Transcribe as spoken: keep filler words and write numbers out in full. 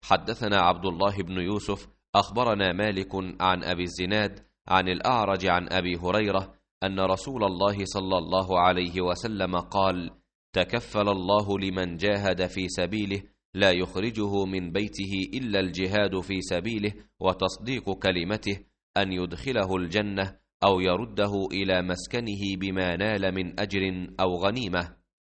حدثنا عبد الله بن يوسف أخبرنا مالك عن أبي الزناد عن الأعرج عن أبي هريرة أن رسول الله صلى الله عليه وسلم قال: تكفل الله لمن جاهد في سبيله لا يخرجه من بيته إلا الجهاد في سبيله وتصديق كلمته أن يدخله الجنة أو يرده إلى مسكنه بما نال من أجر أو غنيمة.